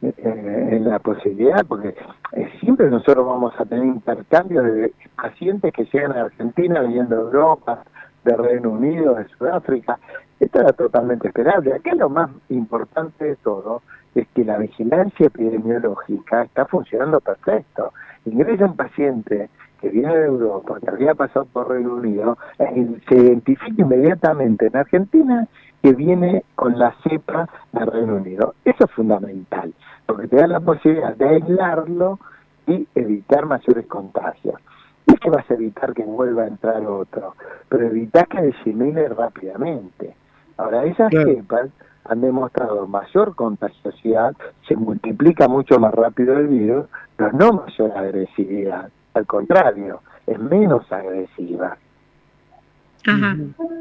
la posibilidad, porque siempre nosotros vamos a tener intercambios de pacientes que llegan a Argentina viniendo de Europa, de Reino Unido, de Sudáfrica. Esto era totalmente esperable. Acá lo más importante de todo es que la vigilancia epidemiológica está funcionando perfecto. Ingresa un paciente que viene de Europa, que había pasado por Reino Unido, se identifica inmediatamente en Argentina que viene con la cepa de Reino Unido. Eso es fundamental, porque te da la posibilidad de aislarlo y evitar mayores contagios. No es que vas a evitar que vuelva a entrar otro, pero evitar que disemine rápidamente. Ahora, esas cepas han demostrado mayor contagiosidad, se multiplica mucho más rápido el virus, pero no mayor agresividad. al contrario, es menos agresiva. Ajá.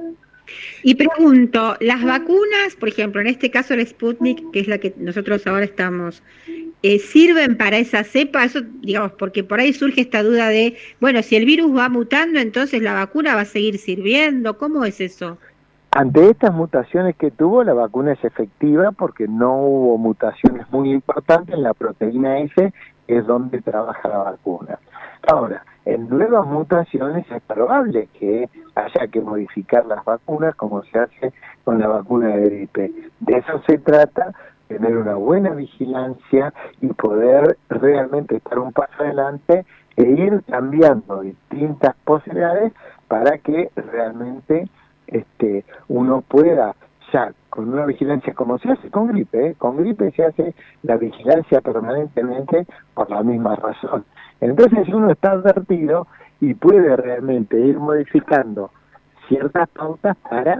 Y pregunto, las vacunas, por ejemplo, en este caso el Sputnik, que es la que nosotros ahora estamos, ¿sirven para esa cepa? Eso, digamos, porque por ahí surge esta duda de, bueno, si el virus va mutando, entonces la vacuna va a seguir sirviendo. ¿Cómo es eso? Ante estas mutaciones que tuvo, la vacuna es efectiva porque no hubo mutaciones muy importantes en la proteína S, que es donde trabaja la vacuna. Ahora, en nuevas mutaciones es probable que haya que modificar las vacunas como se hace con la vacuna de gripe. De eso se trata, tener una buena vigilancia y poder realmente estar un paso adelante e ir cambiando distintas posibilidades para que realmente uno pueda ya con una vigilancia como se hace con gripe, con gripe se hace la vigilancia permanentemente por la misma razón. Entonces uno está advertido y puede realmente ir modificando ciertas pautas para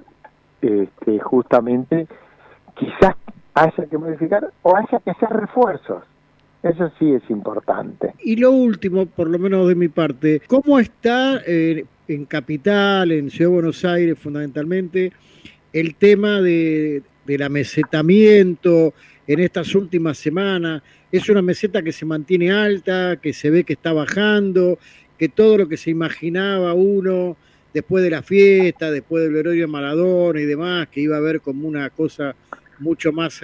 justamente quizás haya que modificar o haya que hacer refuerzos. Eso sí es importante. Y lo último, por lo menos de mi parte, ¿cómo está en Capital, en Ciudad de Buenos Aires fundamentalmente, el tema del amesetamiento en estas últimas semanas? ¿Es una meseta que se mantiene alta, que se ve que está bajando, que todo lo que se imaginaba uno después de la fiesta, después del velorio de Maradona y demás, que iba a haber como una cosa mucho más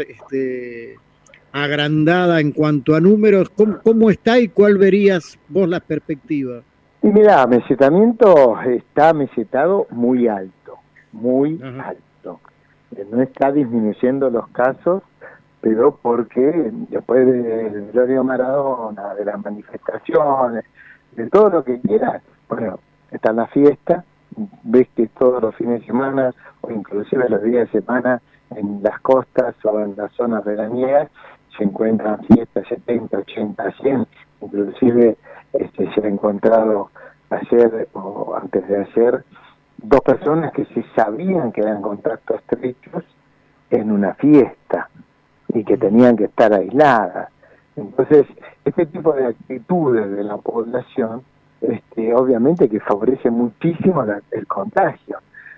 agrandada en cuanto a números? ¿Cómo está y cuál verías vos la perspectiva? Y mira, amesetamiento está amesetado muy alto, muy alto. No está disminuyendo los casos, pero porque después del velorio Maradona, de las manifestaciones, de todo lo que quieras, bueno, está en la fiesta, ves que todos los fines de semana, o inclusive los días de semana, en las costas o en las zonas veraniegas, se encuentran fiestas 70, 80, 100, inclusive se ha encontrado ayer o antes de ayer 2 personas que se sabían que eran contactos estrechos en una fiesta y que tenían que estar aisladas. Entonces, este tipo de actitudes de la población, obviamente que favorece muchísimo el contagio.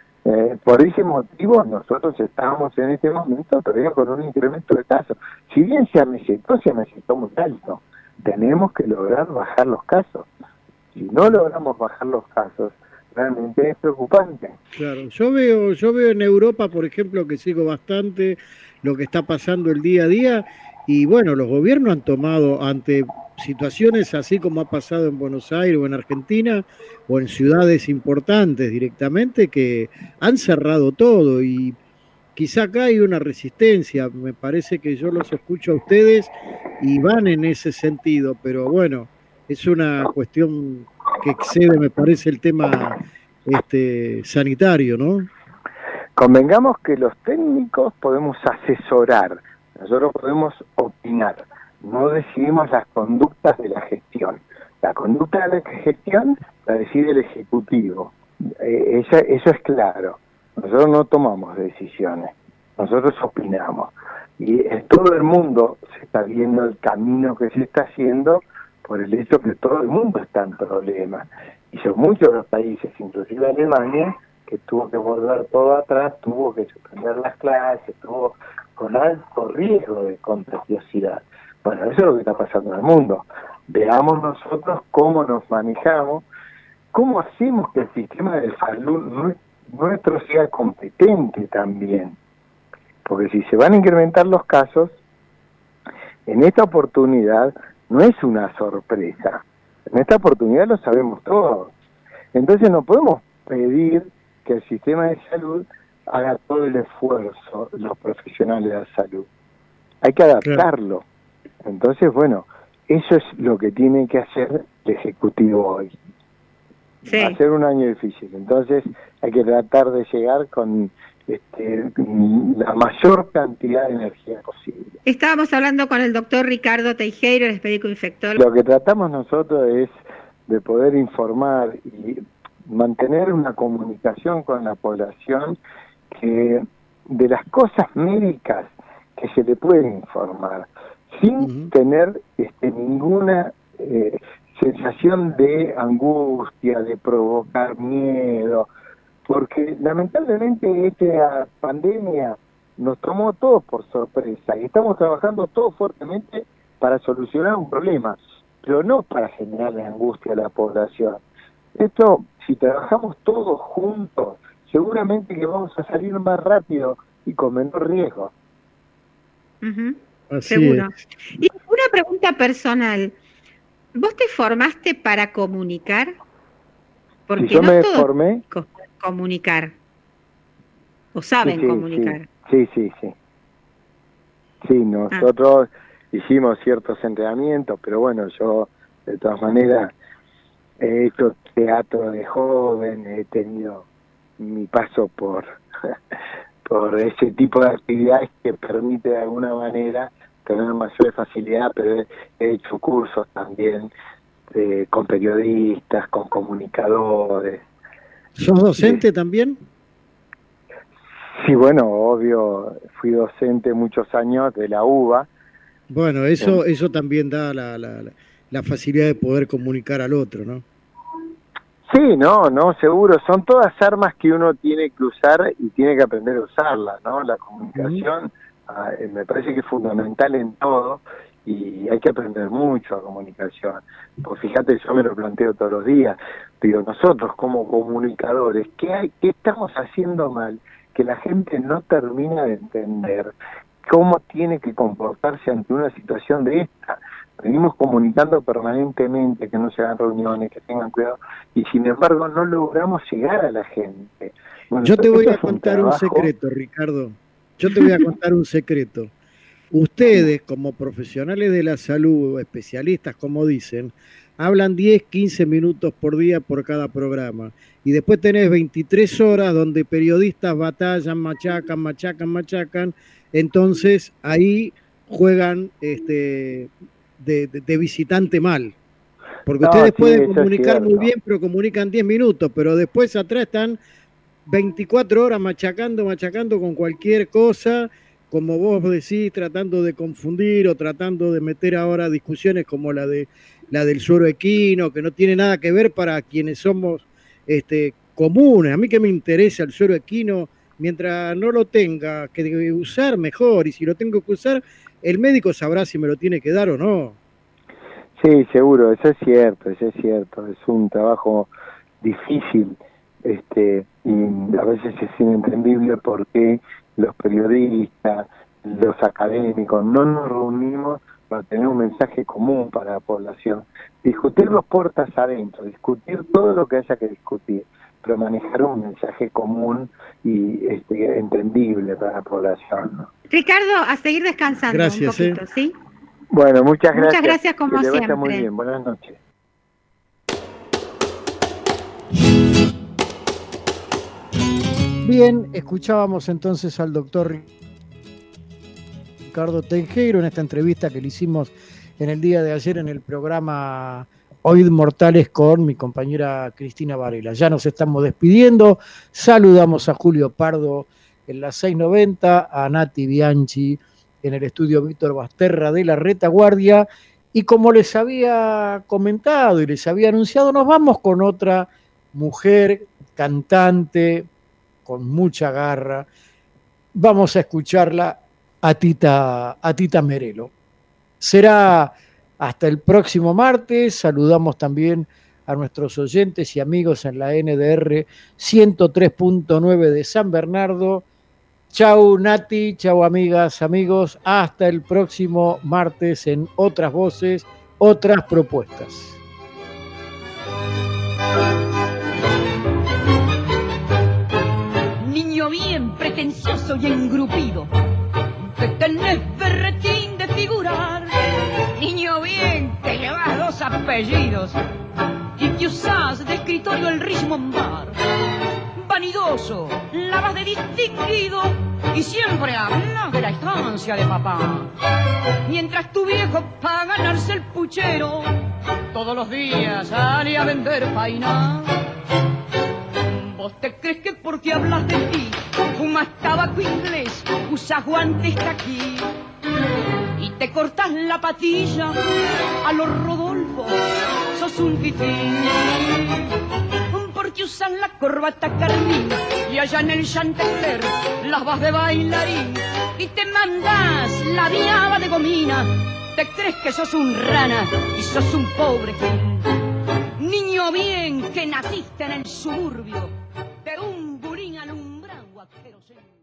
Por ese motivo nosotros estamos en este momento todavía con un incremento de casos. Si bien se amesetó muy alto. Tenemos que lograr bajar los casos. Si no logramos bajar los casos, realmente es preocupante. Claro, yo veo en Europa, por ejemplo, que sigo bastante lo que está pasando el día a día, y bueno, los gobiernos han tomado ante situaciones así como ha pasado en Buenos Aires o en Argentina o en ciudades importantes directamente, que han cerrado todo, y quizá acá hay una resistencia. Me parece que yo los escucho a ustedes y van en ese sentido, pero bueno, es una cuestión que excede, me parece, el tema sanitario, ¿no? Convengamos que los técnicos podemos asesorar, nosotros podemos opinar, no decidimos las conductas de la gestión. La conducta de la gestión la decide el Ejecutivo, eso es claro. Nosotros no tomamos decisiones, nosotros opinamos. Y en todo el mundo se está viendo el camino que se está haciendo por el hecho que todo el mundo está en problemas. Y son muchos los países, inclusive Alemania, que tuvo que volver todo atrás, tuvo que suspender las clases, estuvo con alto riesgo de contagiosidad. Bueno, eso es lo que está pasando en el mundo. Veamos nosotros cómo nos manejamos, cómo hacemos que el sistema de salud nuestro sea competente también. Porque si se van a incrementar los casos, en esta oportunidad no es una sorpresa. En esta oportunidad lo sabemos todos. Entonces no podemos pedir que el sistema de salud haga todo el esfuerzo, los profesionales de la salud. Hay que adaptarlo. Entonces, bueno, eso es lo que tiene que hacer el Ejecutivo hoy. Sí. Va a ser un año difícil, entonces hay que tratar de llegar con la mayor cantidad de energía posible. Estábamos hablando con el doctor Ricardo Teijeiro, el médico infectólogo. Lo que tratamos nosotros es de poder informar y mantener una comunicación con la población que de las cosas médicas que se le puede informar, sin tener ninguna sensación de angustia, de provocar miedo, porque lamentablemente esta pandemia nos tomó todos por sorpresa y estamos trabajando todos fuertemente para solucionar un problema, pero no para generarle angustia a la población. Esto, si trabajamos todos juntos, seguramente que vamos a salir más rápido y con menor riesgo. Seguro. Y una pregunta personal. ¿Vos te formaste para comunicar? Porque si yo no me todos formé, comunicar. ¿O saben comunicar? Sí. Sí, nosotros hicimos ciertos entrenamientos, pero bueno, yo de todas maneras he hecho teatro de joven, he tenido mi paso por ese tipo de actividades que permite de alguna manera tener mayor facilidad, pero he hecho cursos también con periodistas, con comunicadores. ¿Sos docente también? Sí, bueno, obvio, fui docente muchos años de la UBA. Bueno, eso también da la facilidad de poder comunicar al otro, ¿no? Sí, no, seguro. Son todas armas que uno tiene que usar y tiene que aprender a usarlas, ¿no? La comunicación me parece que es fundamental en todo y hay que aprender mucho a comunicación. Pues fíjate, yo me lo planteo todos los días. Digo, nosotros como comunicadores, ¿qué estamos haciendo mal? Que la gente no termina de entender cómo tiene que comportarse ante una situación de esta. Venimos comunicando permanentemente que no se hagan reuniones, que tengan cuidado, y sin embargo no logramos llegar a la gente. Bueno, yo te voy a contar un secreto, Ricardo. Yo te voy a contar un secreto. Ustedes, como profesionales de la salud, especialistas, como dicen, hablan 10, 15 minutos por día por cada programa. Y después tenés 23 horas donde periodistas batallan, machacan. Entonces ahí juegan de visitante mal. Porque ustedes pueden comunicar muy bien, pero comunican 10 minutos, pero después atrás están 24 horas machacando con cualquier cosa, como vos decís, tratando de confundir o tratando de meter ahora discusiones como la del suero equino, que no tiene nada que ver para quienes somos comunes. A mí que me interesa el suero equino, mientras no lo tenga que usar, mejor, y si lo tengo que usar, el médico sabrá si me lo tiene que dar o no. Sí, seguro, eso es cierto, es un trabajo difícil, y a veces es inentendible por qué los periodistas, los académicos, no nos reunimos para tener un mensaje común para la población. Discutir los puertas adentro, discutir todo lo que haya que discutir, pero manejar un mensaje común y entendible para la población, ¿no? Ricardo, a seguir descansando. Gracias, un poquito, ¿sí? Bueno, muchas gracias. Muchas gracias como que siempre. Vaya muy bien. Buenas noches. Bien, escuchábamos entonces al doctor Ricardo Teijeiro en esta entrevista que le hicimos en el día de ayer en el programa Oíd Mortales con mi compañera Cristina Varela. Ya nos estamos despidiendo. Saludamos a Julio Pardo en la 690, a Nati Bianchi en el estudio Víctor Basterra de la Retaguardia. Y como les había comentado y les había anunciado, nos vamos con otra mujer cantante con mucha garra. Vamos a escucharla a Tita Merelo. Será hasta el próximo martes. Saludamos también a nuestros oyentes y amigos en la NDR 103.9 de San Bernardo. Chau Nati, chau amigas, amigos. Hasta el próximo martes en Otras Voces, Otras Propuestas. Niño bien pretencioso y engrupido, que tenés berretín de figurar. Niño bien que llevas 2 apellidos y que usás de escritorio el Richmond Bar. Vanidoso, la vas de distinguido y siempre hablas de la estancia de papá. Mientras tu viejo para ganarse el puchero todos los días sale a vender painá. ¿Vos te crees que porque hablas de ti fumas tabaco inglés, usas guantes aquí y te cortas la patilla a los Rodolfo? Sos sos un fifí. Porque usan la corbata carmín y allá en el Chantecler las vas de bailarín y te mandas la diaba de gomina. Te crees que sos un rana y sos un pobre gil. Niño bien que naciste en el suburbio de un burín alumbrado a queroseno.